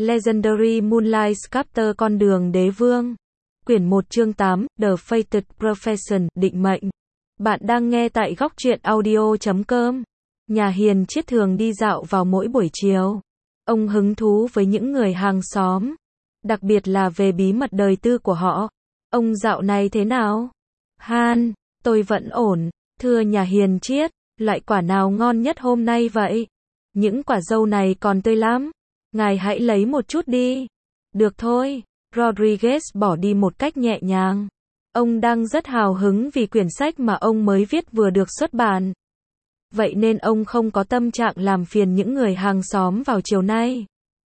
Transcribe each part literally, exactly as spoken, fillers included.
Legendary Moonlight Sculptor Con đường đế vương. Quyển một chương tám, The Fated Profession, định mệnh. Bạn đang nghe tại góc truyện audio chấm com. Nhà Hiền Triết thường đi dạo vào mỗi buổi chiều. Ông hứng thú với những người hàng xóm, đặc biệt là về bí mật đời tư của họ. Ông dạo này thế nào? Han, tôi vẫn ổn. Thưa nhà Hiền Triết, loại quả nào ngon nhất hôm nay vậy? Những quả dâu này còn tươi lắm. Ngài hãy lấy một chút đi. Được thôi. Rodriguez bỏ đi một cách nhẹ nhàng. Ông đang rất hào hứng vì quyển sách mà ông mới viết vừa được xuất bản. Vậy nên ông không có tâm trạng làm phiền những người hàng xóm vào chiều nay.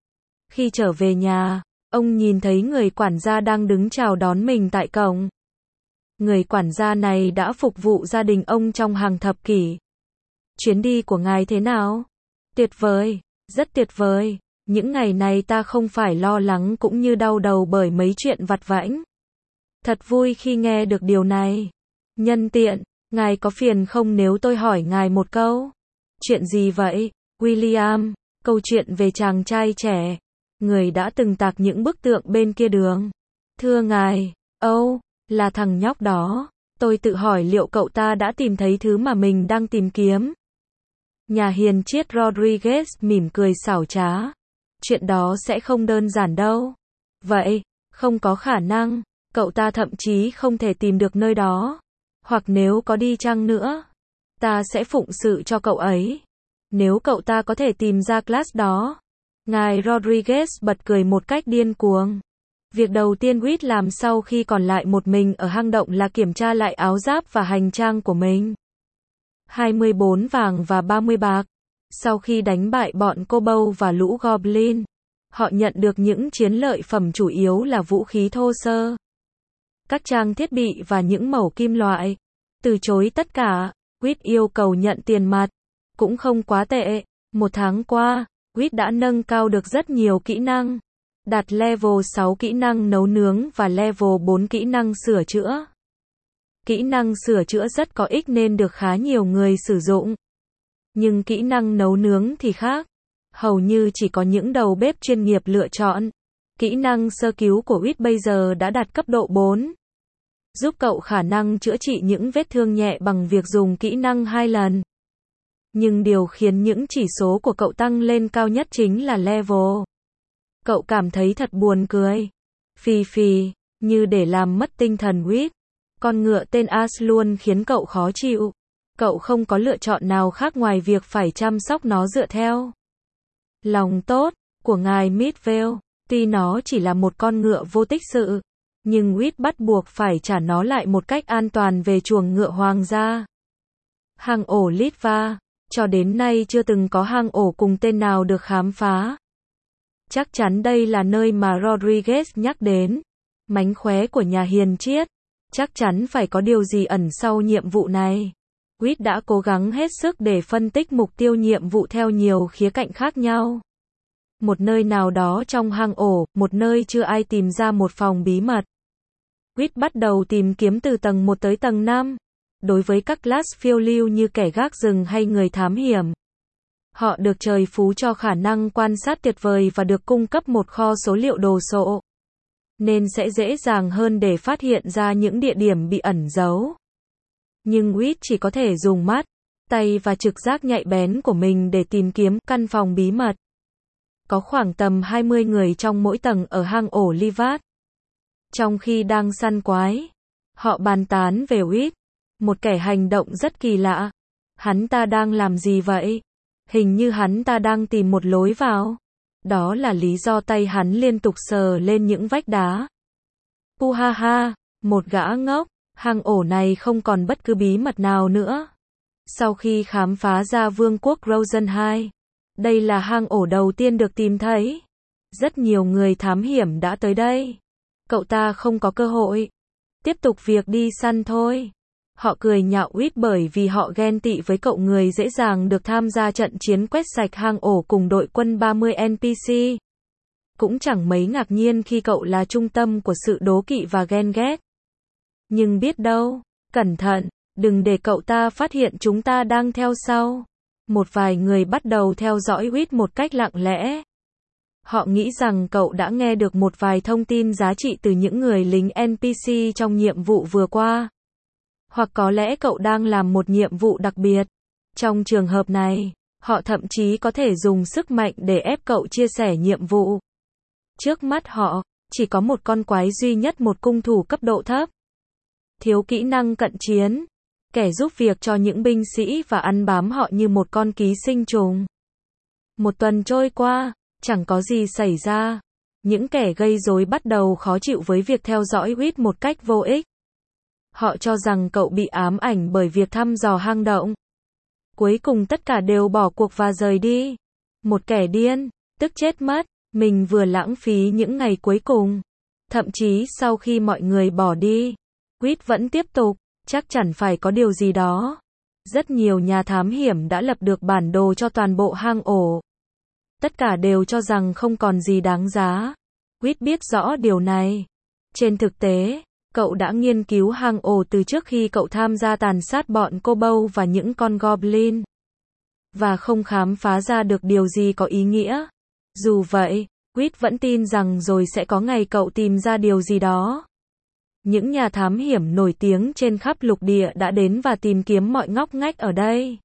Khi trở về nhà, ông nhìn thấy người quản gia đang đứng chào đón mình tại cổng. Người quản gia này đã phục vụ gia đình ông trong hàng thập kỷ. Chuyến đi của ngài thế nào? Tuyệt vời, rất tuyệt vời. Những ngày này ta không phải lo lắng cũng như đau đầu bởi mấy chuyện vặt vãnh. Thật vui khi nghe được điều này. Nhân tiện, ngài có phiền không nếu tôi hỏi ngài một câu? Chuyện gì vậy, William? Câu chuyện về chàng trai trẻ, người đã từng tạc những bức tượng bên kia đường. Thưa ngài, âu, oh, là thằng nhóc đó. Tôi tự hỏi liệu cậu ta đã tìm thấy thứ mà mình đang tìm kiếm. Nhà Hiền Triết Rodriguez mỉm cười xảo trá. Chuyện đó sẽ không đơn giản đâu. Vậy, không có khả năng, cậu ta thậm chí không thể tìm được nơi đó. Hoặc nếu có đi chăng nữa, ta sẽ phụng sự cho cậu ấy. Nếu cậu ta có thể tìm ra class đó. Ngài Rodriguez bật cười một cách điên cuồng. Việc đầu tiên Reed làm sau khi còn lại một mình ở hang động là kiểm tra lại áo giáp và hành trang của mình. hai mươi bốn vàng và ba mươi bạc. Sau khi đánh bại bọn Kobold và lũ Goblin, họ nhận được những chiến lợi phẩm chủ yếu là vũ khí thô sơ, các trang thiết bị và những mẩu kim loại. Từ chối tất cả, Reed yêu cầu nhận tiền mặt. Cũng không quá tệ. Một tháng qua, Reed đã nâng cao được rất nhiều kỹ năng. Đạt level sáu kỹ năng nấu nướng và level bốn kỹ năng sửa chữa. Kỹ năng sửa chữa rất có ích nên được khá nhiều người sử dụng. Nhưng kỹ năng nấu nướng thì khác. Hầu như chỉ có những đầu bếp chuyên nghiệp lựa chọn. Kỹ năng sơ cứu của Reed bây giờ đã đạt cấp độ bốn. Giúp cậu khả năng chữa trị những vết thương nhẹ bằng việc dùng kỹ năng hai lần. Nhưng điều khiến những chỉ số của cậu tăng lên cao nhất chính là level. Cậu cảm thấy thật buồn cười. Phì phì, như để làm mất tinh thần Reed. Con ngựa tên Ash luôn khiến cậu khó chịu. Cậu không có lựa chọn nào khác ngoài việc phải chăm sóc nó dựa theo lòng tốt của ngài Midvale. Tuy nó chỉ là một con ngựa vô tích sự, nhưng Reed bắt buộc phải trả nó lại một cách an toàn về chuồng ngựa hoàng gia. Hang ổ Litva. Cho đến nay chưa từng có hang ổ cùng tên nào được khám phá. Chắc chắn đây là nơi mà Rodriguez nhắc đến. Mánh khóe của nhà Hiền Triết. Chắc chắn phải có điều gì ẩn sau nhiệm vụ này. Reed đã cố gắng hết sức để phân tích mục tiêu nhiệm vụ theo nhiều khía cạnh khác nhau. Một nơi nào đó trong hang ổ, một nơi chưa ai tìm ra một phòng bí mật. Reed bắt đầu tìm kiếm từ tầng một tới tầng năm. Đối với các class phiêu lưu như kẻ gác rừng hay người thám hiểm, họ được trời phú cho khả năng quan sát tuyệt vời và được cung cấp một kho số liệu đồ sộ. Nên sẽ dễ dàng hơn để phát hiện ra những địa điểm bị ẩn giấu. Nhưng Reed chỉ có thể dùng mắt, tay và trực giác nhạy bén của mình để tìm kiếm căn phòng bí mật. Có khoảng tầm hai mươi người trong mỗi tầng ở hang ổ Livat. Trong khi đang săn quái, họ bàn tán về Reed, một kẻ hành động rất kỳ lạ. Hắn ta đang làm gì vậy? Hình như hắn ta đang tìm một lối vào. Đó là lý do tay hắn liên tục sờ lên những vách đá. Puhaha, một gã ngốc. Hang ổ này không còn bất cứ bí mật nào nữa. Sau khi khám phá ra vương quốc Rosen hai, đây là hang ổ đầu tiên được tìm thấy. Rất nhiều người thám hiểm đã tới đây. Cậu ta không có cơ hội. Tiếp tục việc đi săn thôi. Họ cười nhạo Reed bởi vì họ ghen tị với cậu người dễ dàng được tham gia trận chiến quét sạch hang ổ cùng đội quân ba mươi en pê xê. Cũng chẳng mấy ngạc nhiên khi cậu là trung tâm của sự đố kỵ và ghen ghét. Nhưng biết đâu, cẩn thận, đừng để cậu ta phát hiện chúng ta đang theo sau. Một vài người bắt đầu theo dõi Reed một cách lặng lẽ. Họ nghĩ rằng cậu đã nghe được một vài thông tin giá trị từ những người lính en pê xê trong nhiệm vụ vừa qua. Hoặc có lẽ cậu đang làm một nhiệm vụ đặc biệt. Trong trường hợp này, họ thậm chí có thể dùng sức mạnh để ép cậu chia sẻ nhiệm vụ. Trước mắt họ, chỉ có một con quái duy nhất, một cung thủ cấp độ thấp. Thiếu kỹ năng cận chiến. Kẻ giúp việc cho những binh sĩ và ăn bám họ như một con ký sinh trùng. Một tuần trôi qua, chẳng có gì xảy ra. Những kẻ gây rối bắt đầu khó chịu với việc theo dõi Reed một cách vô ích. Họ cho rằng cậu bị ám ảnh bởi việc thăm dò hang động. Cuối cùng tất cả đều bỏ cuộc và rời đi. Một kẻ điên, tức chết mất, mình vừa lãng phí những ngày cuối cùng. Thậm chí sau khi mọi người bỏ đi, Reed vẫn tiếp tục, chắc chắn phải có điều gì đó. Rất nhiều nhà thám hiểm đã lập được bản đồ cho toàn bộ hang ổ. Tất cả đều cho rằng không còn gì đáng giá. Reed biết rõ điều này. Trên thực tế, cậu đã nghiên cứu hang ổ từ trước khi cậu tham gia tàn sát bọn Kobold và những con Goblin. Và không khám phá ra được điều gì có ý nghĩa. Dù vậy, Reed vẫn tin rằng rồi sẽ có ngày cậu tìm ra điều gì đó. Những nhà thám hiểm nổi tiếng trên khắp lục địa đã đến và tìm kiếm mọi ngóc ngách ở đây.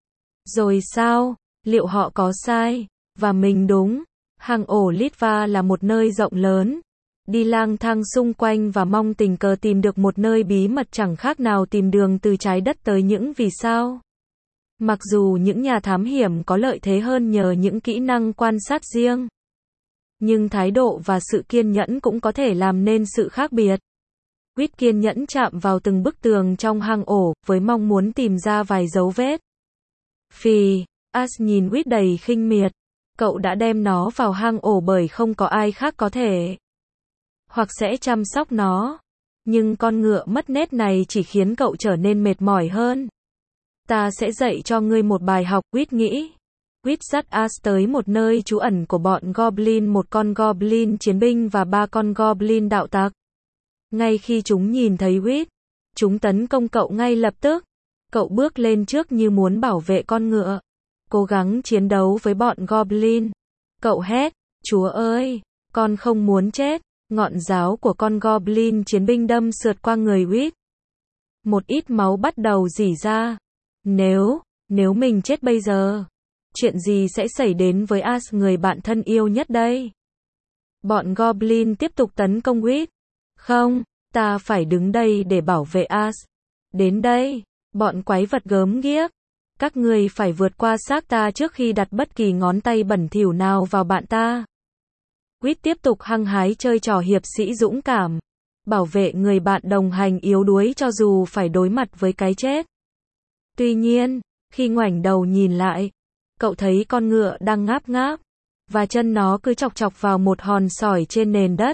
Rồi sao? Liệu họ có sai? Và mình đúng. Hang ổ Litva là một nơi rộng lớn. Đi lang thang xung quanh và mong tình cờ tìm được một nơi bí mật chẳng khác nào tìm đường từ trái đất tới những vì sao. Mặc dù những nhà thám hiểm có lợi thế hơn nhờ những kỹ năng quan sát riêng, nhưng thái độ và sự kiên nhẫn cũng có thể làm nên sự khác biệt. Reed kiên nhẫn chạm vào từng bức tường trong hang ổ, với mong muốn tìm ra vài dấu vết. Phì, Ash nhìn Reed đầy khinh miệt. Cậu đã đem nó vào hang ổ bởi không có ai khác có thể. Hoặc sẽ chăm sóc nó. Nhưng con ngựa mất nét này chỉ khiến cậu trở nên mệt mỏi hơn. Ta sẽ dạy cho ngươi một bài học, Reed nghĩ. Reed dắt Ash tới một nơi trú ẩn của bọn Goblin, một con Goblin chiến binh và ba con Goblin đạo tặc. Ngay khi chúng nhìn thấy Reed, chúng tấn công cậu ngay lập tức. Cậu bước lên trước như muốn bảo vệ con ngựa, cố gắng chiến đấu với bọn Goblin. Cậu hét, Chúa ơi, con không muốn chết. Ngọn giáo của con Goblin chiến binh đâm sượt qua người Reed. Một ít máu bắt đầu rỉ ra. Nếu, nếu mình chết bây giờ, chuyện gì sẽ xảy đến với Ash, người bạn thân yêu nhất đây? Bọn Goblin tiếp tục tấn công Reed. Không, ta phải đứng đây để bảo vệ Ash. Đến đây, bọn quái vật gớm ghiếc. Các ngươi phải vượt qua xác ta trước khi đặt bất kỳ ngón tay bẩn thỉu nào vào bạn ta. Reed tiếp tục hăng hái chơi trò hiệp sĩ dũng cảm. Bảo vệ người bạn đồng hành yếu đuối cho dù phải đối mặt với cái chết. Tuy nhiên, khi ngoảnh đầu nhìn lại, cậu thấy con ngựa đang ngáp ngáp, và chân nó cứ chọc chọc vào một hòn sỏi trên nền đất.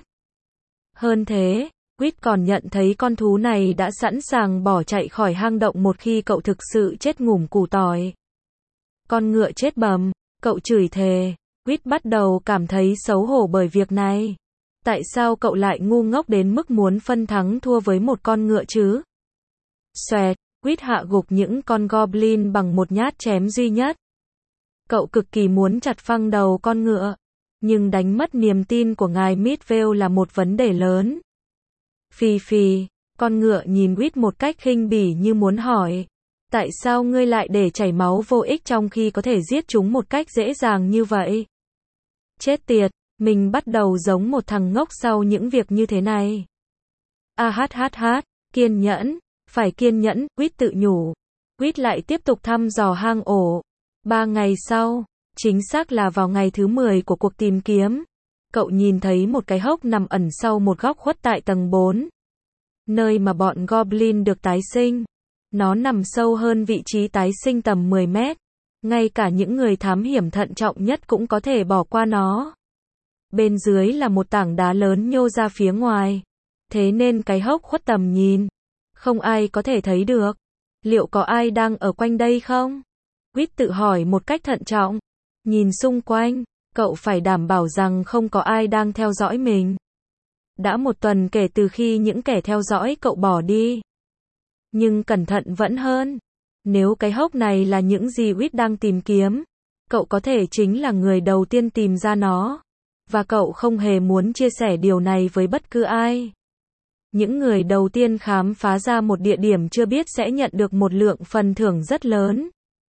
Hơn thế, Reed còn nhận thấy con thú này đã sẵn sàng bỏ chạy khỏi hang động một khi cậu thực sự chết ngủm củ tỏi. Con ngựa chết bầm, cậu chửi thề. Reed bắt đầu cảm thấy xấu hổ bởi việc này. Tại sao cậu lại ngu ngốc đến mức muốn phân thắng thua với một con ngựa chứ? Xoẹt, Reed hạ gục những con Goblin bằng một nhát chém duy nhất. Cậu cực kỳ muốn chặt phăng đầu con ngựa, nhưng đánh mất niềm tin của ngài Midvale là một vấn đề lớn. Phì phì, con ngựa nhìn Reed một cách khinh bỉ như muốn hỏi, tại sao ngươi lại để chảy máu vô ích trong khi có thể giết chúng một cách dễ dàng như vậy? Chết tiệt, mình bắt đầu giống một thằng ngốc sau những việc như thế này. A hát hát hát, kiên nhẫn, phải kiên nhẫn, Reed tự nhủ. Reed lại tiếp tục thăm dò hang ổ. Ba ngày sau, chính xác là vào ngày thứ mười của cuộc tìm kiếm, cậu nhìn thấy một cái hốc nằm ẩn sau một góc khuất tại tầng bốn. Nơi mà bọn Goblin được tái sinh. Nó nằm sâu hơn vị trí tái sinh tầm mười mét. Ngay cả những người thám hiểm thận trọng nhất cũng có thể bỏ qua nó. Bên dưới là một tảng đá lớn nhô ra phía ngoài. Thế nên cái hốc khuất tầm nhìn. Không ai có thể thấy được. Liệu có ai đang ở quanh đây không? Reed tự hỏi một cách thận trọng. Nhìn xung quanh, cậu phải đảm bảo rằng không có ai đang theo dõi mình. Đã một tuần kể từ khi những kẻ theo dõi cậu bỏ đi. Nhưng cẩn thận vẫn hơn. Nếu cái hốc này là những gì Reed đang tìm kiếm, cậu có thể chính là người đầu tiên tìm ra nó. và cậu không hề muốn chia sẻ điều này với bất cứ ai. Những người đầu tiên khám phá ra một địa điểm chưa biết sẽ nhận được một lượng phần thưởng rất lớn.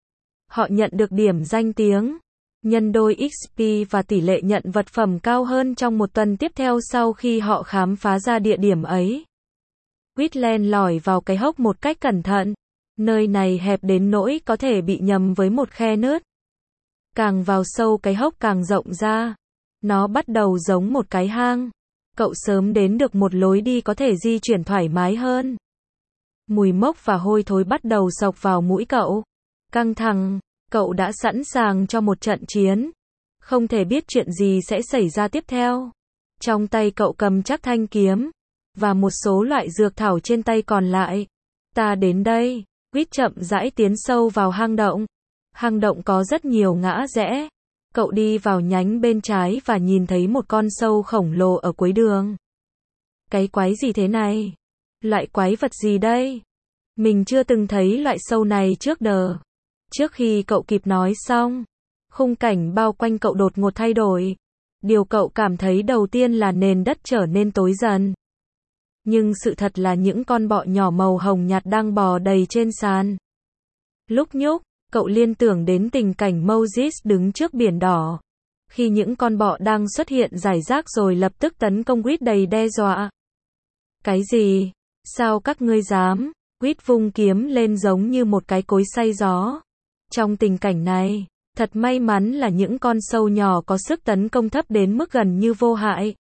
Họ nhận được điểm danh tiếng, nhân đôi ích pê và tỷ lệ nhận vật phẩm cao hơn trong một tuần tiếp theo sau khi họ khám phá ra địa điểm ấy. Quýt len lỏi vào cái hốc một cách cẩn thận. Nơi này hẹp đến nỗi có thể bị nhầm với một khe nứt. Càng vào sâu cái hốc càng rộng ra. Nó bắt đầu giống một cái hang. Cậu sớm đến được một lối đi có thể di chuyển thoải mái hơn. Mùi mốc và hôi thối bắt đầu xộc vào mũi cậu. Căng thẳng, cậu đã sẵn sàng cho một trận chiến. Không thể biết chuyện gì sẽ xảy ra tiếp theo. Trong tay cậu cầm chắc thanh kiếm. Và một số loại dược thảo trên tay còn lại. Ta đến đây. Quýt chậm rãi tiến sâu vào hang động. Hang động có rất nhiều ngã rẽ. Cậu đi vào nhánh bên trái và nhìn thấy một con sâu khổng lồ ở cuối đường. Cái quái gì thế này? Loại quái vật gì đây? Mình chưa từng thấy loại sâu này trước đờ. Trước khi cậu kịp nói xong, khung cảnh bao quanh cậu đột ngột thay đổi. Điều cậu cảm thấy đầu tiên là nền đất trở nên tối dần. Nhưng sự thật là những con bọ nhỏ màu hồng nhạt đang bò đầy trên sàn. Lúc nhúc, cậu liên tưởng đến tình cảnh Moses đứng trước biển đỏ. Khi những con bọ đang xuất hiện rải rác rồi lập tức tấn công Quýt đầy đe dọa. Cái gì? Sao các ngươi dám? Quýt vung kiếm lên giống như một cái cối xay gió. Trong tình cảnh này, thật may mắn là những con sâu nhỏ có sức tấn công thấp đến mức gần như vô hại.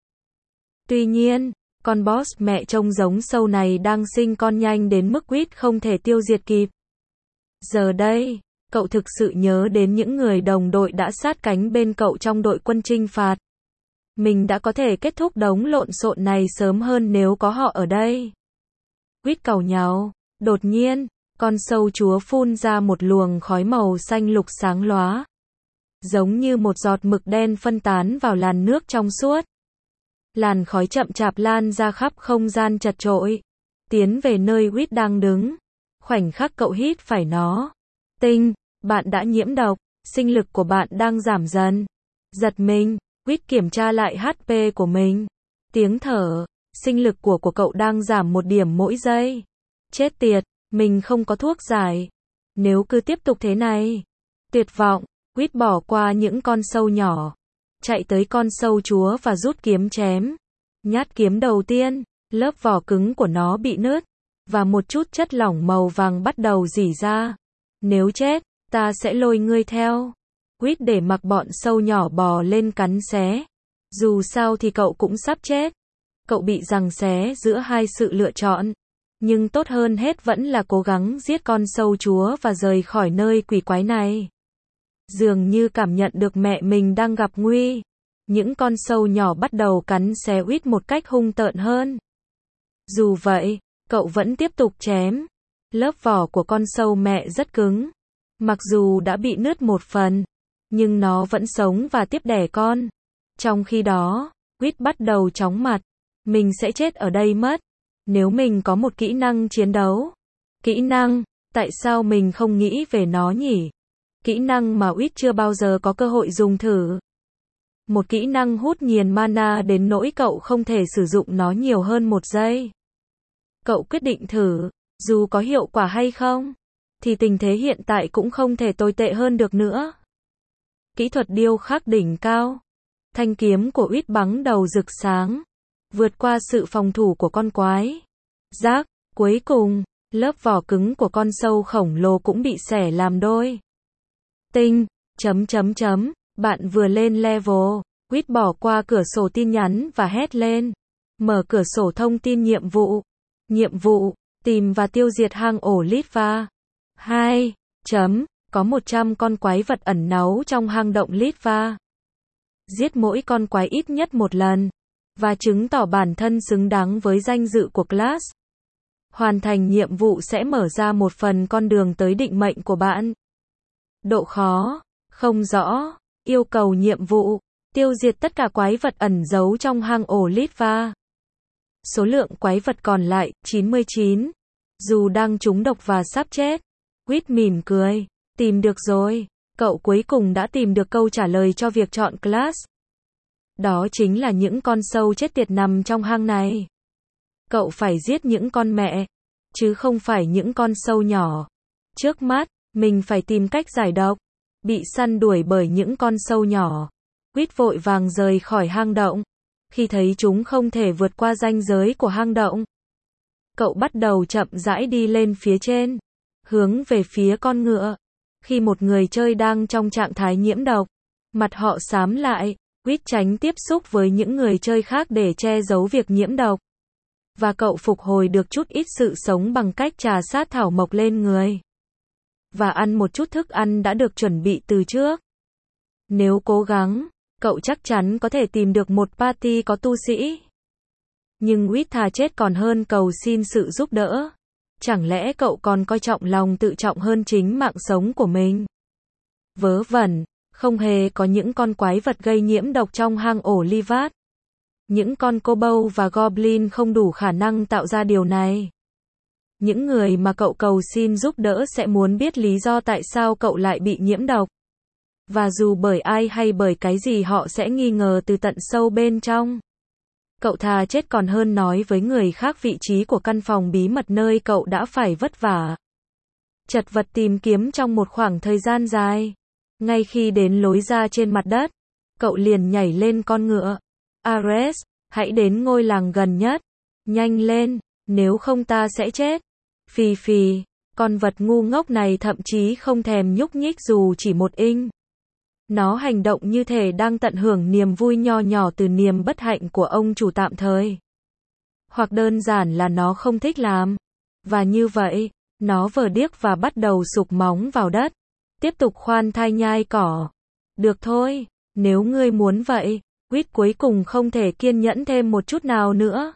Tuy nhiên, con boss mẹ trông giống sâu này đang sinh con nhanh đến mức Quýt không thể tiêu diệt kịp. Giờ đây, cậu thực sự nhớ đến những người đồng đội đã sát cánh bên cậu trong đội quân chinh phạt. Mình đã có thể kết thúc đống lộn xộn này sớm hơn nếu có họ ở đây. Quýt càu nhàu. Đột nhiên, con sâu chúa phun ra một luồng khói màu xanh lục sáng lóa. Giống như một giọt mực đen phân tán vào làn nước trong suốt. Làn khói chậm chạp lan ra khắp không gian chật chội. Tiến về nơi Quýt đang đứng. Khoảnh khắc cậu hít phải nó. Tinh, bạn đã nhiễm độc. Sinh lực của bạn đang giảm dần. Giật mình, Quýt kiểm tra lại hát pê của mình. Tiếng thở, sinh lực của của cậu đang giảm một điểm mỗi giây. Chết tiệt, mình không có thuốc giải. Nếu cứ tiếp tục thế này. Tuyệt vọng, Quýt bỏ qua những con sâu nhỏ. Chạy tới con sâu chúa và rút kiếm chém. Nhát kiếm đầu tiên, lớp vỏ cứng của nó bị nứt. Và một chút chất lỏng màu vàng bắt đầu rỉ ra. Nếu chết, ta sẽ lôi ngươi theo. Quýt để mặc bọn sâu nhỏ bò lên cắn xé. Dù sao thì cậu cũng sắp chết. Cậu bị giằng xé giữa hai sự lựa chọn. Nhưng tốt hơn hết vẫn là cố gắng giết con sâu chúa và rời khỏi nơi quỷ quái này. Dường như cảm nhận được mẹ mình đang gặp nguy. Những con sâu nhỏ bắt đầu cắn xé Quýt một cách hung tợn hơn. Dù vậy, cậu vẫn tiếp tục chém. Lớp vỏ của con sâu mẹ rất cứng. Mặc dù đã bị nứt một phần, nhưng nó vẫn sống và tiếp đẻ con. Trong khi đó, Quýt bắt đầu chóng mặt. Mình sẽ chết ở đây mất. Nếu mình có một kỹ năng chiến đấu. Kỹ năng, tại sao mình không nghĩ về nó nhỉ? Kỹ năng mà Quýt chưa bao giờ có cơ hội dùng thử. Một kỹ năng hút nghiền mana đến nỗi cậu không thể sử dụng nó nhiều hơn một giây. Cậu quyết định thử, dù có hiệu quả hay không, thì tình thế hiện tại cũng không thể tồi tệ hơn được nữa. Kỹ thuật điêu khắc đỉnh cao. Thanh kiếm của Quýt bắn đầu rực sáng, vượt qua sự phòng thủ của con quái. Rác, cuối cùng, lớp vỏ cứng của con sâu khổng lồ cũng bị xẻ làm đôi. Tinh, chấm chấm chấm, bạn vừa lên level. Quýt bỏ qua cửa sổ tin nhắn và hét lên. Mở cửa sổ thông tin nhiệm vụ. Nhiệm vụ, tìm và tiêu diệt hang ổ Litva. hai. Chấm, có một trăm con quái vật ẩn náu trong hang động Litva. Giết mỗi con quái ít nhất một lần. Và chứng tỏ bản thân xứng đáng với danh dự của class. Hoàn thành nhiệm vụ sẽ mở ra một phần con đường tới định mệnh của bạn. Độ khó, không rõ. Yêu cầu nhiệm vụ, tiêu diệt tất cả quái vật ẩn giấu trong hang ổ Litva. Số lượng quái vật còn lại, chín mươi chín. Dù đang trúng độc và sắp chết. Quýt mỉm cười. Tìm được rồi. Cậu cuối cùng đã tìm được câu trả lời cho việc chọn class. Đó chính là những con sâu chết tiệt nằm trong hang này. Cậu phải giết những con mẹ, chứ không phải những con sâu nhỏ. Trước mắt, mình phải tìm cách giải độc. Bị săn đuổi bởi những con sâu nhỏ, Quýt vội vàng rời khỏi hang động. Khi thấy chúng không thể vượt qua ranh giới của hang động, cậu bắt đầu chậm rãi đi lên phía trên, hướng về phía con ngựa. Khi một người chơi đang trong trạng thái nhiễm độc, mặt họ xám lại, Quýt tránh tiếp xúc với những người chơi khác để che giấu việc nhiễm độc. Và cậu phục hồi được chút ít sự sống bằng cách trà sát thảo mộc lên người. Và ăn một chút thức ăn đã được chuẩn bị từ trước. Nếu cố gắng, cậu chắc chắn có thể tìm được một party có tu sĩ. Nhưng Quýt thà chết còn hơn cầu xin sự giúp đỡ. Chẳng lẽ cậu còn coi trọng lòng tự trọng hơn chính mạng sống của mình? Vớ vẩn, không hề có những con quái vật gây nhiễm độc trong hang ổ Livat. Những con kobold và goblin không đủ khả năng tạo ra điều này. Những người mà cậu cầu xin giúp đỡ sẽ muốn biết lý do tại sao cậu lại bị nhiễm độc. Và dù bởi ai hay bởi cái gì họ sẽ nghi ngờ từ tận sâu bên trong. Cậu thà chết còn hơn nói với người khác vị trí của căn phòng bí mật nơi cậu đã phải vất vả, chật vật tìm kiếm trong một khoảng thời gian dài. Ngay khi đến lối ra trên mặt đất, cậu liền nhảy lên con ngựa. Ares, hãy đến ngôi làng gần nhất. Nhanh lên, nếu không ta sẽ chết. Phì phì, con vật ngu ngốc này thậm chí không thèm nhúc nhích dù chỉ một inch. Nó hành động như thể đang tận hưởng niềm vui nho nhỏ từ niềm bất hạnh của ông chủ tạm thời. Hoặc đơn giản là nó không thích làm. Và như vậy, nó vờ điếc và bắt đầu sục móng vào đất. Tiếp tục khoan thai nhai cỏ. Được thôi, nếu ngươi muốn vậy. Quýt cuối cùng không thể kiên nhẫn thêm một chút nào nữa.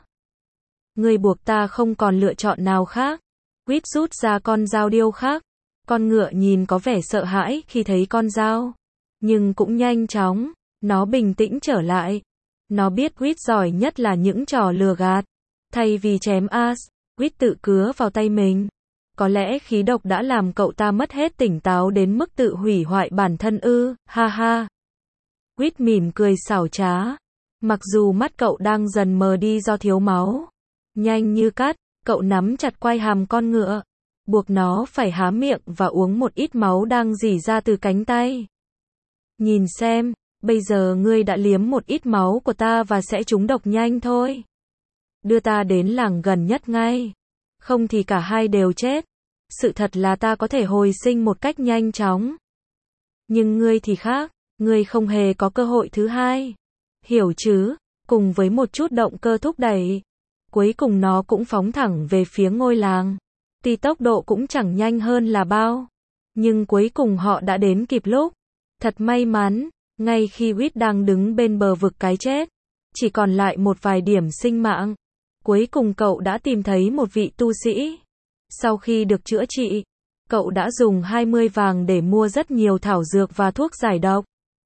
Ngươi buộc ta không còn lựa chọn nào khác. Quýt rút ra con dao điêu khác. Con ngựa nhìn có vẻ sợ hãi khi thấy con dao. Nhưng cũng nhanh chóng, nó bình tĩnh trở lại. Nó biết Quýt giỏi nhất là những trò lừa gạt. Thay vì chém As, Quýt tự cứa vào tay mình. Có lẽ khí độc đã làm cậu ta mất hết tỉnh táo đến mức tự hủy hoại bản thân ư, ha ha. Quýt mỉm cười xảo trá. Mặc dù mắt cậu đang dần mờ đi do thiếu máu. Nhanh như cắt, cậu nắm chặt quai hàm con ngựa. Buộc nó phải há miệng và uống một ít máu đang rỉ ra từ cánh tay. Nhìn xem, bây giờ ngươi đã liếm một ít máu của ta và sẽ trúng độc nhanh thôi. Đưa ta đến làng gần nhất ngay. Không thì cả hai đều chết. Sự thật là ta có thể hồi sinh một cách nhanh chóng. Nhưng ngươi thì khác, ngươi không hề có cơ hội thứ hai. Hiểu chứ? Cùng với một chút động cơ thúc đẩy, cuối cùng nó cũng phóng thẳng về phía ngôi làng. Tuy tốc độ cũng chẳng nhanh hơn là bao. Nhưng cuối cùng họ đã đến kịp lúc. Thật may mắn, ngay khi Quýt đang đứng bên bờ vực cái chết, chỉ còn lại một vài điểm sinh mạng. Cuối cùng cậu đã tìm thấy một vị tu sĩ. Sau khi được chữa trị, cậu đã dùng hai mươi vàng để mua rất nhiều thảo dược và thuốc giải độc.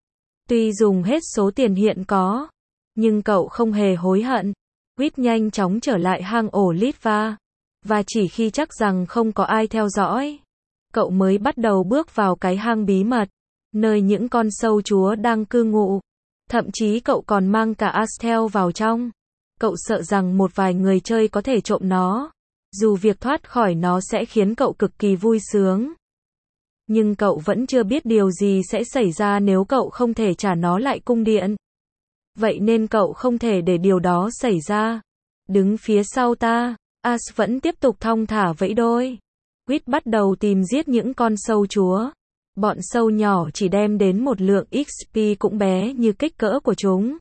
Tuy dùng hết số tiền hiện có, nhưng cậu không hề hối hận. Quýt nhanh chóng trở lại hang ổ Litva. Và chỉ khi chắc rằng không có ai theo dõi, cậu mới bắt đầu bước vào cái hang bí mật, nơi những con sâu chúa đang cư ngụ. Thậm chí cậu còn mang cả Astel vào trong. Cậu sợ rằng một vài người chơi có thể trộm nó. Dù việc thoát khỏi nó sẽ khiến cậu cực kỳ vui sướng. Nhưng cậu vẫn chưa biết điều gì sẽ xảy ra nếu cậu không thể trả nó lại cung điện. Vậy nên cậu không thể để điều đó xảy ra. Đứng phía sau ta, As vẫn tiếp tục thong thả vẫy đôi. Quýt bắt đầu tìm giết những con sâu chúa. Bọn sâu nhỏ chỉ đem đến một lượng ích pê cũng bé như kích cỡ của chúng.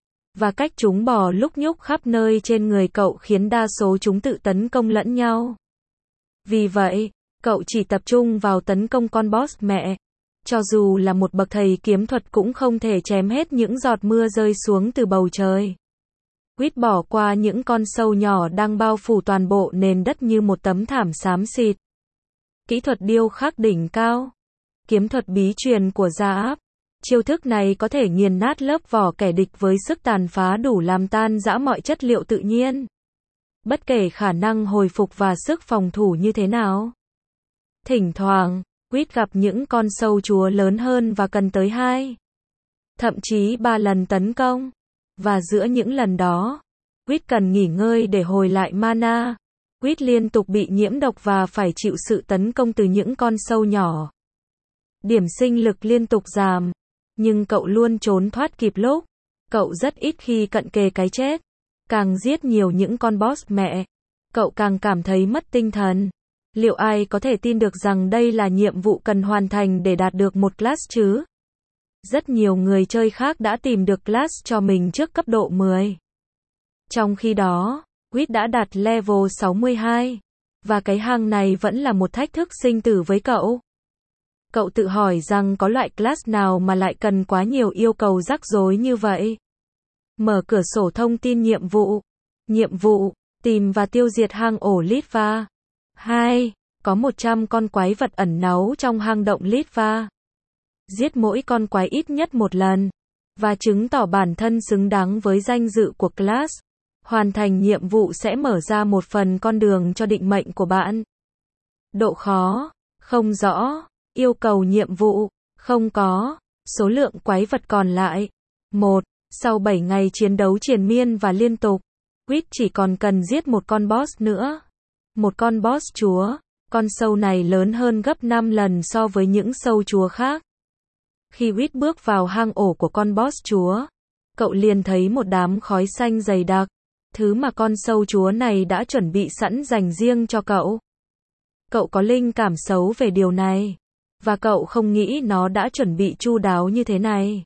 Và cách chúng bò lúc nhúc khắp nơi trên người cậu khiến đa số chúng tự tấn công lẫn nhau. Vì vậy, cậu chỉ tập trung vào tấn công con boss mẹ. Cho dù là một bậc thầy kiếm thuật cũng không thể chém hết những giọt mưa rơi xuống từ bầu trời. Quýt bỏ qua những con sâu nhỏ đang bao phủ toàn bộ nền đất như một tấm thảm xám xịt. Kỹ thuật điêu khắc đỉnh cao. Kiếm thuật bí truyền của Gia Áp. Chiêu thức này có thể nghiền nát lớp vỏ kẻ địch với sức tàn phá đủ làm tan rã mọi chất liệu tự nhiên. Bất kể khả năng hồi phục và sức phòng thủ như thế nào. Thỉnh thoảng, Quýt gặp những con sâu chúa lớn hơn và cần tới hai, thậm chí ba lần tấn công. Và giữa những lần đó, Quýt cần nghỉ ngơi để hồi lại mana. Quýt liên tục bị nhiễm độc và phải chịu sự tấn công từ những con sâu nhỏ. Điểm sinh lực liên tục giảm, nhưng cậu luôn trốn thoát kịp lúc. Cậu rất ít khi cận kề cái chết. Càng giết nhiều những con boss mẹ, cậu càng cảm thấy mất tinh thần. Liệu ai có thể tin được rằng đây là nhiệm vụ cần hoàn thành để đạt được một class chứ? Rất nhiều người chơi khác đã tìm được class cho mình trước cấp độ mười. Trong khi đó, Quýt đã đạt level sáu mươi hai. Và cái hang này vẫn là một thách thức sinh tử với cậu. Cậu tự hỏi rằng có loại class nào mà lại cần quá nhiều yêu cầu rắc rối như vậy. Mở cửa sổ thông tin nhiệm vụ. Nhiệm vụ, tìm và tiêu diệt hang ổ Litva. hai. Có một trăm con quái vật ẩn náu trong hang động Litva. Giết mỗi con quái ít nhất một lần. Và chứng tỏ bản thân xứng đáng với danh dự của class. Hoàn thành nhiệm vụ sẽ mở ra một phần con đường cho định mệnh của bạn. Độ khó, không rõ. Yêu cầu nhiệm vụ, không có. Số lượng quái vật còn lại. một. Sau bảy ngày chiến đấu triền miên và liên tục, Quýt chỉ còn cần giết một con boss nữa. Một con boss chúa. Con sâu này lớn hơn gấp năm lần so với những sâu chúa khác. Khi Quýt bước vào hang ổ của con boss chúa, cậu liền thấy một đám khói xanh dày đặc. Thứ mà con sâu chúa này đã chuẩn bị sẵn dành riêng cho cậu. Cậu có linh cảm xấu về điều này. Và cậu không nghĩ nó đã chuẩn bị chu đáo như thế này.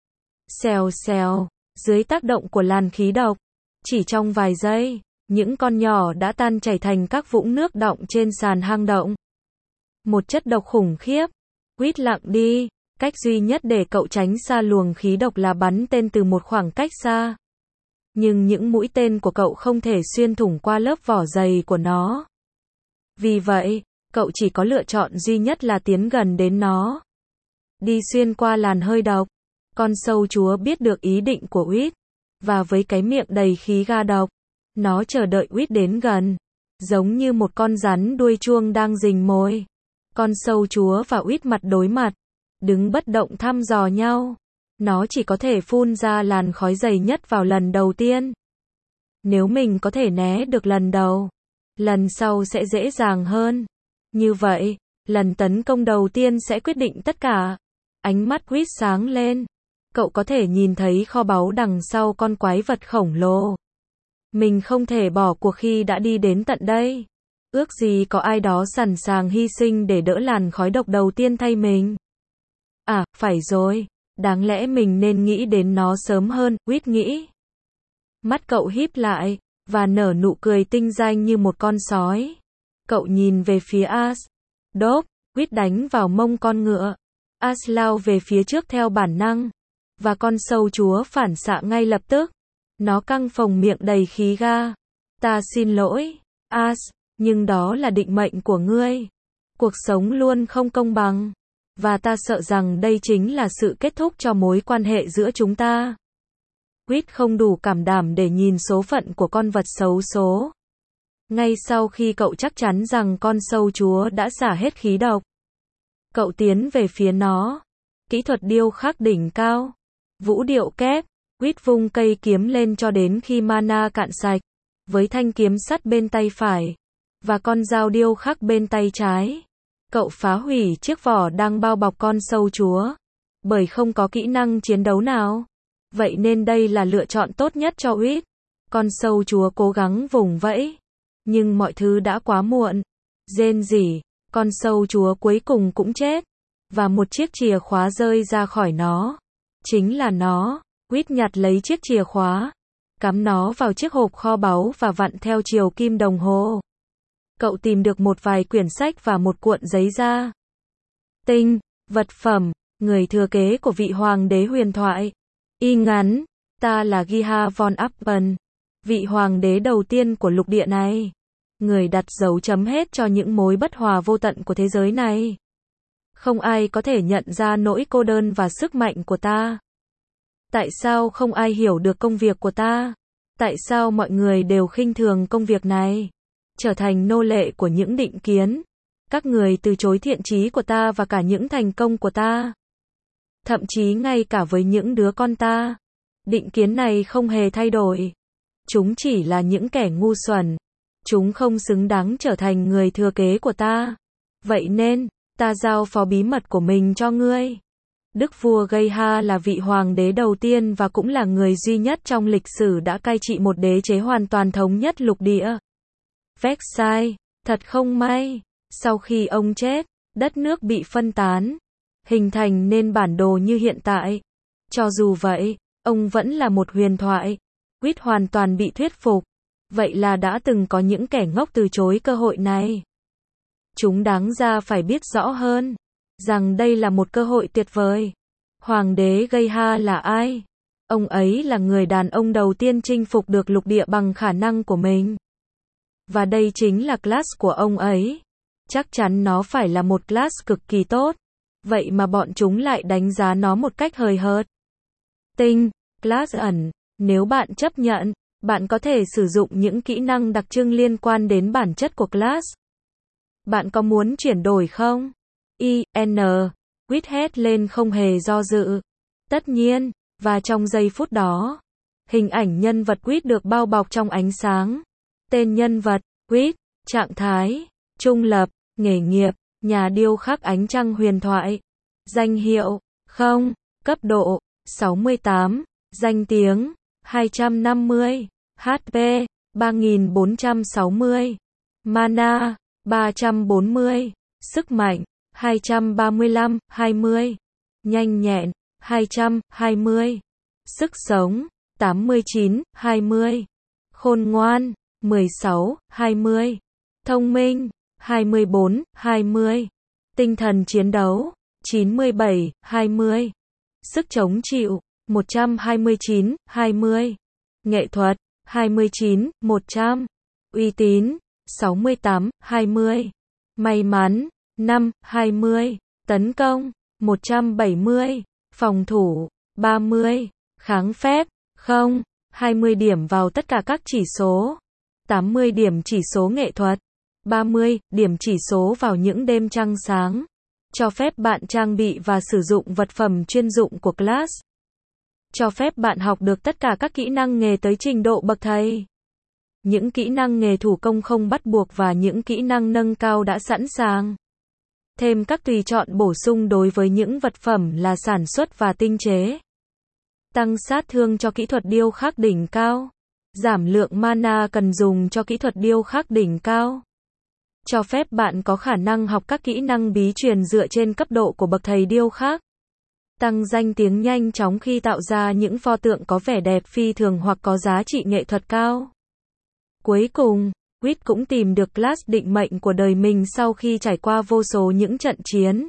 Xèo xèo, dưới tác động của làn khí độc, chỉ trong vài giây, những con nhỏ đã tan chảy thành các vũng nước đọng trên sàn hang động. Một chất độc khủng khiếp. Quýt lặng đi, cách duy nhất để cậu tránh xa luồng khí độc là bắn tên từ một khoảng cách xa. Nhưng những mũi tên của cậu không thể xuyên thủng qua lớp vỏ dày của nó. Vì vậy, cậu chỉ có lựa chọn duy nhất là tiến gần đến nó. Đi xuyên qua làn hơi độc. Con sâu chúa biết được ý định của Quýt. Và với cái miệng đầy khí ga độc, nó chờ đợi Quýt đến gần. Giống như một con rắn đuôi chuông đang rình mồi. Con sâu chúa và Quýt mặt đối mặt. Đứng bất động thăm dò nhau. Nó chỉ có thể phun ra làn khói dày nhất vào lần đầu tiên. Nếu mình có thể né được lần đầu, lần sau sẽ dễ dàng hơn. Như vậy, lần tấn công đầu tiên sẽ quyết định tất cả. Ánh mắt Quýt sáng lên. Cậu có thể nhìn thấy kho báu đằng sau con quái vật khổng lồ. Mình không thể bỏ cuộc khi đã đi đến tận đây. Ước gì có ai đó sẵn sàng hy sinh để đỡ làn khói độc đầu tiên thay mình. À, phải rồi. Đáng lẽ mình nên nghĩ đến nó sớm hơn, Quýt nghĩ. Mắt cậu híp lại, và nở nụ cười tinh danh như một con sói. Cậu nhìn về phía Ash. Đốp, Quýt đánh vào mông con ngựa. Ash lao về phía trước theo bản năng. Và con sâu chúa phản xạ ngay lập tức. Nó căng phồng miệng đầy khí ga. Ta xin lỗi, Ash, nhưng đó là định mệnh của ngươi. Cuộc sống luôn không công bằng. Và ta sợ rằng đây chính là sự kết thúc cho mối quan hệ giữa chúng ta. Quýt không đủ cảm đảm để nhìn số phận của con vật xấu số. Ngay sau khi cậu chắc chắn rằng con sâu chúa đã xả hết khí độc, cậu tiến về phía nó. Kỹ thuật điêu khắc đỉnh cao. Vũ điệu kép. Quýt vung cây kiếm lên cho đến khi mana cạn sạch. Với thanh kiếm sắt bên tay phải. Và con dao điêu khắc bên tay trái. Cậu phá hủy chiếc vỏ đang bao bọc con sâu chúa. Bởi không có kỹ năng chiến đấu nào. Vậy nên đây là lựa chọn tốt nhất cho Quýt. Con sâu chúa cố gắng vùng vẫy. Nhưng mọi thứ đã quá muộn. Rên rỉ, con sâu chúa cuối cùng cũng chết. Và một chiếc chìa khóa rơi ra khỏi nó. Chính là nó. Quýt nhặt lấy chiếc chìa khóa. Cắm nó vào chiếc hộp kho báu và vặn theo chiều kim đồng hồ. Cậu tìm được một vài quyển sách và một cuộn giấy da. Tinh, vật phẩm, người thừa kế của vị hoàng đế huyền thoại. Y ngắn, ta là Giha von Appen, vị hoàng đế đầu tiên của lục địa này. Người đặt dấu chấm hết cho những mối bất hòa vô tận của thế giới này. Không ai có thể nhận ra nỗi cô đơn và sức mạnh của ta. Tại sao không ai hiểu được công việc của ta? Tại sao mọi người đều khinh thường công việc này? Trở thành nô lệ của những định kiến. Các người từ chối thiện chí của ta và cả những thành công của ta. Thậm chí ngay cả với những đứa con ta. Định kiến này không hề thay đổi. Chúng chỉ là những kẻ ngu xuẩn. Chúng không xứng đáng trở thành người thừa kế của ta. Vậy nên, ta giao phó bí mật của mình cho ngươi. Đức vua Geha là vị hoàng đế đầu tiên và cũng là người duy nhất trong lịch sử đã cai trị một đế chế hoàn toàn thống nhất lục địa. Versailles, thật không may, sau khi ông chết, đất nước bị phân tán, hình thành nên bản đồ như hiện tại. Cho dù vậy, ông vẫn là một huyền thoại. Quýt hoàn toàn bị thuyết phục. Vậy là đã từng có những kẻ ngốc từ chối cơ hội này. Chúng đáng ra phải biết rõ hơn, rằng đây là một cơ hội tuyệt vời. Hoàng đế Geha là ai? Ông ấy là người đàn ông đầu tiên chinh phục được lục địa bằng khả năng của mình. Và đây chính là class của ông ấy. Chắc chắn nó phải là một class cực kỳ tốt. Vậy mà bọn chúng lại đánh giá nó một cách hời hợt. Tinh, class ẩn. Nếu bạn chấp nhận, bạn có thể sử dụng những kỹ năng đặc trưng liên quan đến bản chất của class. Bạn có muốn chuyển đổi không? I N Quýt hét lên không hề do dự. Tất nhiên, và trong giây phút đó, hình ảnh nhân vật Quýt được bao bọc trong ánh sáng. Tên nhân vật, Quýt, trạng thái, trung lập, nghề nghiệp, nhà điêu khắc ánh trăng huyền thoại. Danh hiệu, không, cấp độ, sáu mươi tám, danh tiếng, hai trăm năm mươi, H P, ba nghìn bốn trăm sáu mươi, Mana, ba trăm bốn mươi, sức mạnh, hai trăm ba mươi lăm, hai mươi, nhanh nhẹn, hai trăm hai mươi, sức sống, tám mươi chín, hai mươi, khôn ngoan, mười sáu, hai mươi, thông minh, hai mươi bốn, hai mươi, tinh thần chiến đấu, chín mươi bảy, hai mươi, sức chống chịu, một trăm hai mươi chín, hai mươi, nghệ thuật, hai mươi chín, một trăm, uy tín, sáu mươi tám, hai mươi, may mắn, năm, hai mươi, tấn công, một trăm bảy mươi, phòng thủ, ba mươi, kháng phép, không, hai mươi điểm vào tất cả các chỉ số, tám mươi điểm chỉ số nghệ thuật, ba mươi điểm chỉ số vào những đêm trăng sáng, cho phép bạn trang bị và sử dụng vật phẩm chuyên dụng của class. Cho phép bạn học được tất cả các kỹ năng nghề tới trình độ bậc thầy. Những kỹ năng nghề thủ công không bắt buộc và những kỹ năng nâng cao đã sẵn sàng. Thêm các tùy chọn bổ sung đối với những vật phẩm là sản xuất và tinh chế. Tăng sát thương cho kỹ thuật điêu khắc đỉnh cao. Giảm lượng mana cần dùng cho kỹ thuật điêu khắc đỉnh cao. Cho phép bạn có khả năng học các kỹ năng bí truyền dựa trên cấp độ của bậc thầy điêu khắc. Tăng danh tiếng nhanh chóng khi tạo ra những pho tượng có vẻ đẹp phi thường hoặc có giá trị nghệ thuật cao. Cuối cùng, Quýt cũng tìm được class định mệnh của đời mình sau khi trải qua vô số những trận chiến.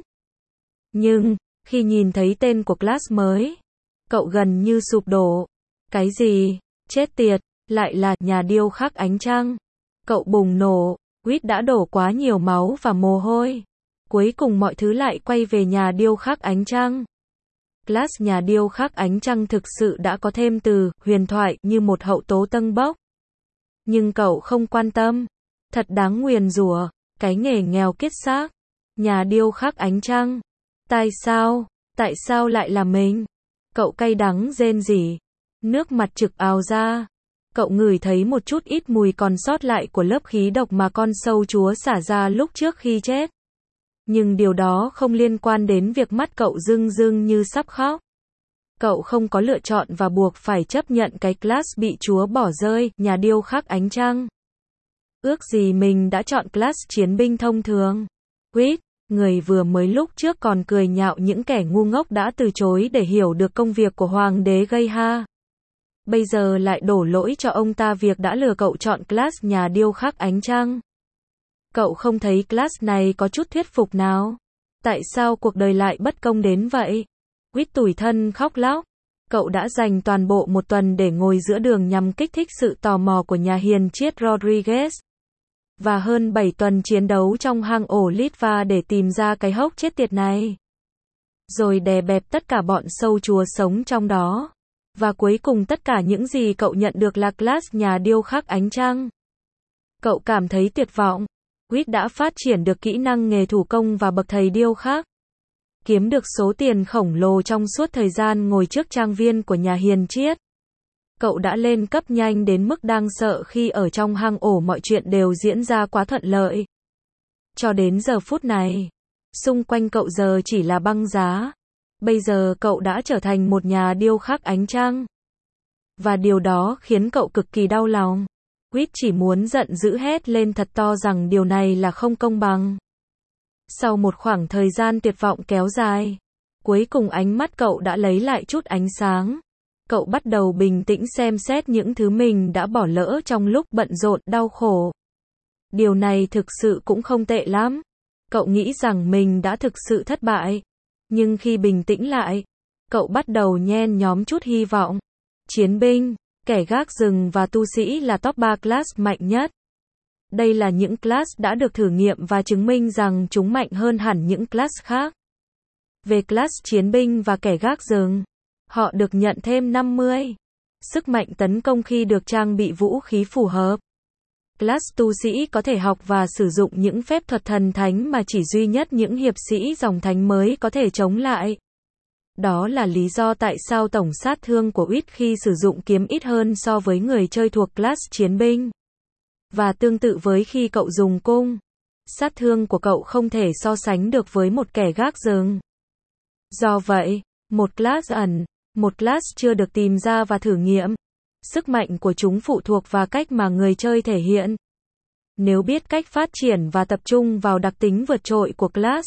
Nhưng, khi nhìn thấy tên của class mới, cậu gần như sụp đổ. Cái gì? Chết tiệt, lại là nhà điêu khắc ánh trăng. Cậu bùng nổ, Quýt đã đổ quá nhiều máu và mồ hôi. Cuối cùng mọi thứ lại quay về nhà điêu khắc ánh trăng. Class nhà điêu khắc ánh trăng thực sự đã có thêm từ huyền thoại như một hậu tố tâng bốc. Nhưng cậu không quan tâm. Thật đáng nguyền rủa, cái nghề nghèo kiết xác. Nhà điêu khắc ánh trăng. Tại sao? Tại sao lại là mình? Cậu cay đắng rên rỉ. Nước mặt trực ào ra. Cậu ngửi thấy một chút ít mùi còn sót lại của lớp khí độc mà con sâu chúa xả ra lúc trước khi chết. Nhưng điều đó không liên quan đến việc mắt cậu rưng rưng như sắp khóc. Cậu không có lựa chọn và buộc phải chấp nhận cái class bị chúa bỏ rơi, nhà điêu khắc ánh trăng. Ước gì mình đã chọn class chiến binh thông thường. Quýt, người vừa mới lúc trước còn cười nhạo những kẻ ngu ngốc đã từ chối để hiểu được công việc của hoàng đế Geha. Bây giờ lại đổ lỗi cho ông ta việc đã lừa cậu chọn class nhà điêu khắc ánh trăng. Cậu không thấy class này có chút thuyết phục nào? Tại sao cuộc đời lại bất công đến vậy? Quýt tủi thân khóc lóc. Cậu đã dành toàn bộ một tuần để ngồi giữa đường nhằm kích thích sự tò mò của nhà hiền triết Rodriguez. Và hơn bảy tuần chiến đấu trong hang ổ Litva để tìm ra cái hốc chết tiệt này. Rồi đè bẹp tất cả bọn sâu chúa sống trong đó. Và cuối cùng tất cả những gì cậu nhận được là class nhà điêu khắc ánh trăng. Cậu cảm thấy tuyệt vọng. Quýt đã phát triển được kỹ năng nghề thủ công và bậc thầy điêu khắc. kiếm được số tiền khổng lồ trong suốt thời gian ngồi trước trang viên của nhà hiền triết. Cậu đã lên cấp nhanh đến mức đang sợ khi ở trong hang ổ mọi chuyện đều diễn ra quá thuận lợi. Cho đến giờ phút này, xung quanh cậu giờ chỉ là băng giá. Bây giờ cậu đã trở thành một nhà điêu khắc ánh trăng. Và điều đó khiến cậu cực kỳ đau lòng. Quýt chỉ muốn giận dữ hét lên thật to rằng điều này là không công bằng. Sau một khoảng thời gian tuyệt vọng kéo dài, cuối cùng ánh mắt cậu đã lấy lại chút ánh sáng. Cậu bắt đầu bình tĩnh xem xét những thứ mình đã bỏ lỡ trong lúc bận rộn đau khổ. Điều này thực sự cũng không tệ lắm. Cậu nghĩ rằng mình đã thực sự thất bại. Nhưng khi bình tĩnh lại, cậu bắt đầu nhen nhóm chút hy vọng. Chiến binh, kẻ gác rừng và tu sĩ là top ba class mạnh nhất. Đây là những class đã được thử nghiệm và chứng minh rằng chúng mạnh hơn hẳn những class khác. Về class chiến binh và kẻ gác rừng, họ được nhận thêm năm mươi sức mạnh tấn công khi được trang bị vũ khí phù hợp. Class tu sĩ có thể học và sử dụng những phép thuật thần thánh mà chỉ duy nhất những hiệp sĩ dòng thánh mới có thể chống lại. Đó là lý do tại sao tổng sát thương của Uýt khi sử dụng kiếm ít hơn so với người chơi thuộc class chiến binh. Và tương tự với khi cậu dùng cung, sát thương của cậu không thể so sánh được với một kẻ gác rừng. Do vậy, một class ẩn, một class chưa được tìm ra và thử nghiệm. Sức mạnh của chúng phụ thuộc vào cách mà người chơi thể hiện. Nếu biết cách phát triển và tập trung vào đặc tính vượt trội của class,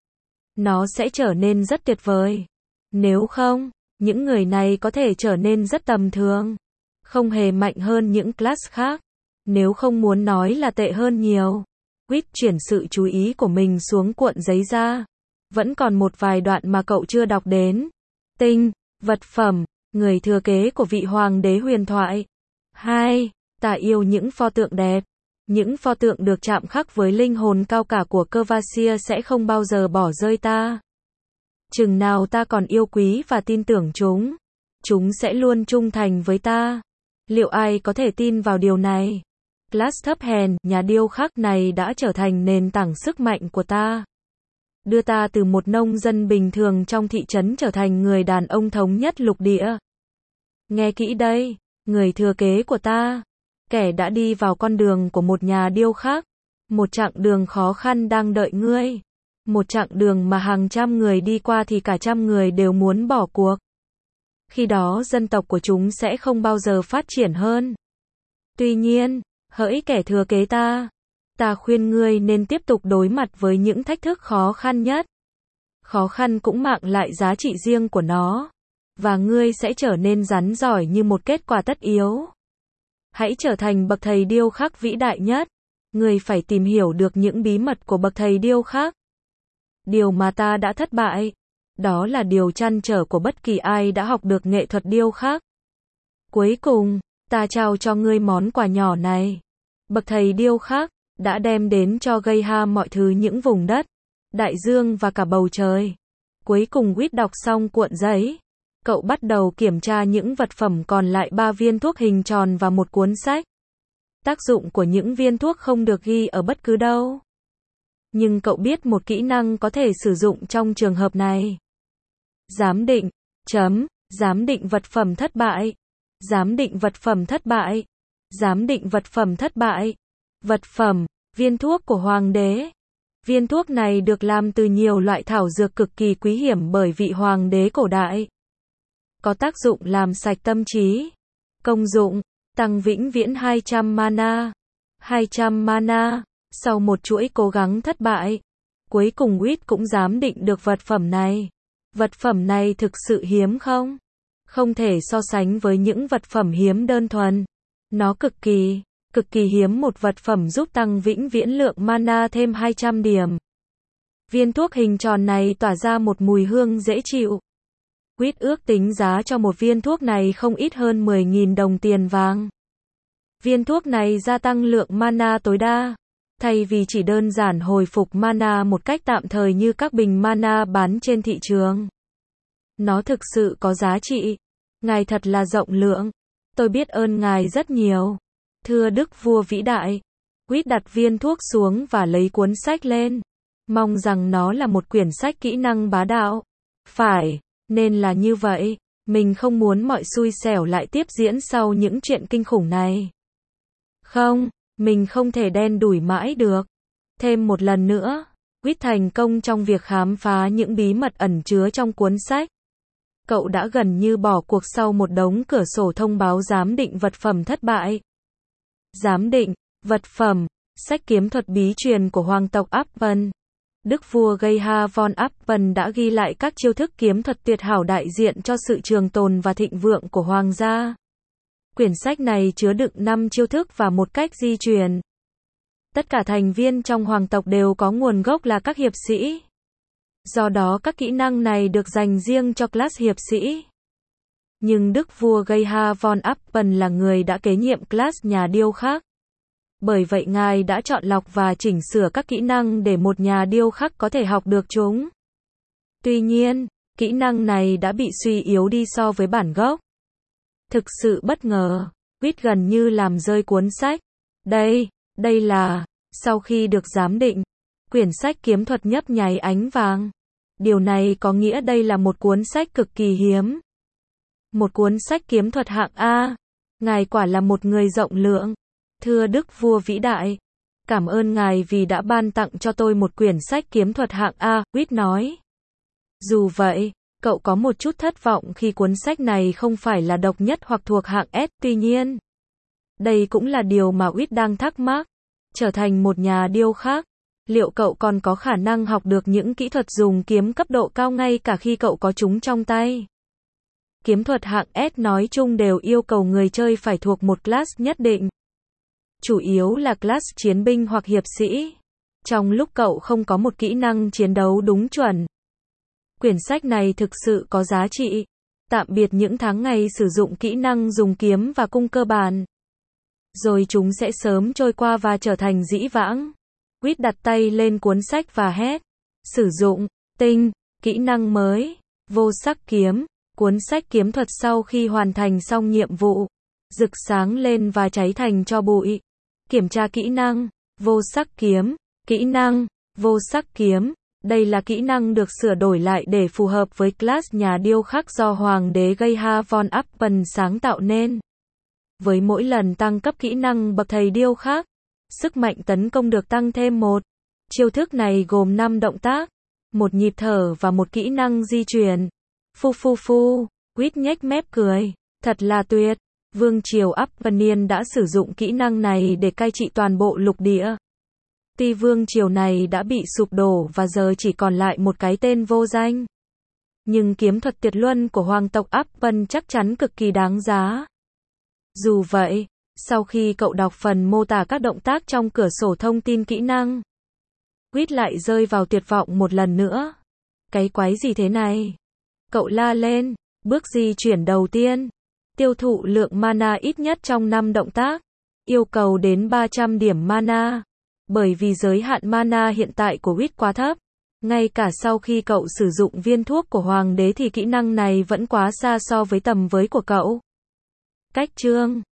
nó sẽ trở nên rất tuyệt vời. Nếu không, những người này có thể trở nên rất tầm thường, không hề mạnh hơn những class khác. Nếu không muốn nói là tệ hơn nhiều. Quýt chuyển sự chú ý của mình xuống cuộn giấy ra. Vẫn còn một vài đoạn mà cậu chưa đọc đến. Tinh, vật phẩm, người thừa kế của vị hoàng đế huyền thoại. hai. Ta yêu những pho tượng đẹp. Những pho tượng được chạm khắc với linh hồn cao cả của Kvasir sẽ không bao giờ bỏ rơi ta. Chừng nào ta còn yêu quý và tin tưởng chúng, chúng sẽ luôn trung thành với ta. Liệu ai có thể tin vào điều này? Class thấp hèn, nhà điêu khắc này đã trở thành nền tảng sức mạnh của ta. Đưa ta từ một nông dân bình thường trong thị trấn trở thành người đàn ông thống nhất lục địa. Nghe kỹ đây, người thừa kế của ta, kẻ đã đi vào con đường của một nhà điêu khắc. Một chặng đường khó khăn đang đợi ngươi. Một chặng đường mà hàng trăm người đi qua thì cả trăm người đều muốn bỏ cuộc. Khi đó dân tộc của chúng sẽ không bao giờ phát triển hơn. Tuy nhiên, hỡi kẻ thừa kế ta, ta khuyên ngươi nên tiếp tục đối mặt với những thách thức khó khăn nhất. Khó khăn cũng mang lại giá trị riêng của nó, và ngươi sẽ trở nên rắn giỏi như một kết quả tất yếu. Hãy trở thành bậc thầy điêu khắc vĩ đại nhất. Ngươi phải tìm hiểu được những bí mật của bậc thầy điêu khắc. Điều mà ta đã thất bại, đó là điều trăn trở của bất kỳ ai đã học được nghệ thuật điêu khắc. Cuối cùng, ta trao cho ngươi món quà nhỏ này. Bậc thầy điêu khắc đã đem đến cho Graham mọi thứ, những vùng đất, đại dương và cả bầu trời. Cuối cùng Quýt đọc xong cuộn giấy. Cậu bắt đầu kiểm tra những vật phẩm còn lại, ba viên thuốc hình tròn và một cuốn sách. Tác dụng của những viên thuốc không được ghi ở bất cứ đâu. Nhưng cậu biết một kỹ năng có thể sử dụng trong trường hợp này. Giám định, chấm, giám định vật phẩm thất bại. Giám định vật phẩm thất bại. Giám định vật phẩm thất bại. Vật phẩm, viên thuốc của hoàng đế. Viên thuốc này được làm từ nhiều loại thảo dược cực kỳ quý hiểm bởi vị hoàng đế cổ đại. Có tác dụng làm sạch tâm trí. Công dụng, tăng vĩnh viễn hai trăm mana. hai trăm mana. Sau một chuỗi cố gắng thất bại, cuối cùng Quýt cũng giám định được vật phẩm này. Vật phẩm này thực sự hiếm không? Không thể so sánh với những vật phẩm hiếm đơn thuần. Nó cực kỳ, cực kỳ hiếm, một vật phẩm giúp tăng vĩnh viễn lượng mana thêm hai trăm điểm. Viên thuốc hình tròn này tỏa ra một mùi hương dễ chịu. Quýt ước tính giá cho một viên thuốc này không ít hơn mười nghìn đồng tiền vàng. Viên thuốc này gia tăng lượng mana tối đa. Thay vì chỉ đơn giản hồi phục mana một cách tạm thời như các bình mana bán trên thị trường. Nó thực sự có giá trị. Ngài thật là rộng lượng. Tôi biết ơn ngài rất nhiều. Thưa Đức Vua vĩ đại. Quýt đặt viên thuốc xuống và lấy cuốn sách lên. Mong rằng nó là một quyển sách kỹ năng bá đạo. Phải, nên là như vậy. Mình không muốn mọi xui xẻo lại tiếp diễn sau những chuyện kinh khủng này. Không, mình không thể đen đủi mãi được. Thêm một lần nữa, Quýt thành công trong việc khám phá những bí mật ẩn chứa trong cuốn sách. Cậu đã gần như bỏ cuộc sau một đống cửa sổ thông báo giám định vật phẩm thất bại. Giám định, vật phẩm, sách kiếm thuật bí truyền của hoàng tộc Appen. Đức vua Geha von Appen đã ghi lại các chiêu thức kiếm thuật tuyệt hảo đại diện cho sự trường tồn và thịnh vượng của hoàng gia. Quyển sách này chứa đựng năm chiêu thức và một cách di truyền. Tất cả thành viên trong hoàng tộc đều có nguồn gốc là các hiệp sĩ. Do đó các kỹ năng này được dành riêng cho class hiệp sĩ. Nhưng đức vua Geha von Appen là người đã kế nhiệm class nhà điêu khắc. Bởi vậy ngài đã chọn lọc và chỉnh sửa các kỹ năng để một nhà điêu khắc có thể học được chúng. Tuy nhiên, kỹ năng này đã bị suy yếu đi so với bản gốc. Thực sự bất ngờ, Quýt gần như làm rơi cuốn sách. Đây, đây là, sau khi được giám định, quyển sách kiếm thuật nhấp nháy ánh vàng. Điều này có nghĩa đây là một cuốn sách cực kỳ hiếm. Một cuốn sách kiếm thuật hạng A. Ngài quả là một người rộng lượng. Thưa đức vua vĩ đại, cảm ơn ngài vì đã ban tặng cho tôi một quyển sách kiếm thuật hạng A, Quýt nói. Dù vậy, cậu có một chút thất vọng khi cuốn sách này không phải là độc nhất hoặc thuộc hạng S, tuy nhiên. Đây cũng là điều mà Quýt đang thắc mắc. Trở thành một nhà điêu khắc, liệu cậu còn có khả năng học được những kỹ thuật dùng kiếm cấp độ cao ngay cả khi cậu có chúng trong tay? Kiếm thuật hạng S nói chung đều yêu cầu người chơi phải thuộc một class nhất định. Chủ yếu là class chiến binh hoặc hiệp sĩ. Trong lúc cậu không có một kỹ năng chiến đấu đúng chuẩn. Quyển sách này thực sự có giá trị. Tạm biệt những tháng ngày sử dụng kỹ năng dùng kiếm và cung cơ bản. Rồi chúng sẽ sớm trôi qua và trở thành dĩ vãng. Quýt đặt tay lên cuốn sách và hét. Sử dụng, tinh, kỹ năng mới, vô sắc kiếm. Cuốn sách kiếm thuật sau khi hoàn thành xong nhiệm vụ, rực sáng lên và cháy thành tro bụi. Kiểm tra kỹ năng, vô sắc kiếm, kỹ năng, vô sắc kiếm. Đây là kỹ năng được sửa đổi lại để phù hợp với class nhà điêu khắc do hoàng đế Geha von Appen sáng tạo nên. Với mỗi lần tăng cấp kỹ năng bậc thầy điêu khắc, sức mạnh tấn công được tăng thêm một. Chiêu thức này gồm năm động tác, một nhịp thở và một kỹ năng di chuyển. Phu phu phu, Quýt nhếch mép cười, thật là tuyệt. Vương triều Appenian đã sử dụng kỹ năng này để cai trị toàn bộ lục địa. Tuy vương triều này đã bị sụp đổ và giờ chỉ còn lại một cái tên vô danh. Nhưng kiếm thuật tuyệt luân của hoàng tộc Appen chắc chắn cực kỳ đáng giá. Dù vậy, sau khi cậu đọc phần mô tả các động tác trong cửa sổ thông tin kỹ năng, Quýt lại rơi vào tuyệt vọng một lần nữa. Cái quái gì thế này? Cậu la lên, bước di chuyển đầu tiên. Tiêu thụ lượng mana ít nhất trong năm động tác. Yêu cầu đến ba trăm điểm mana. Bởi vì giới hạn mana hiện tại của Quýt quá thấp. Ngay cả sau khi cậu sử dụng viên thuốc của hoàng đế thì kỹ năng này vẫn quá xa so với tầm với của cậu. Cách chương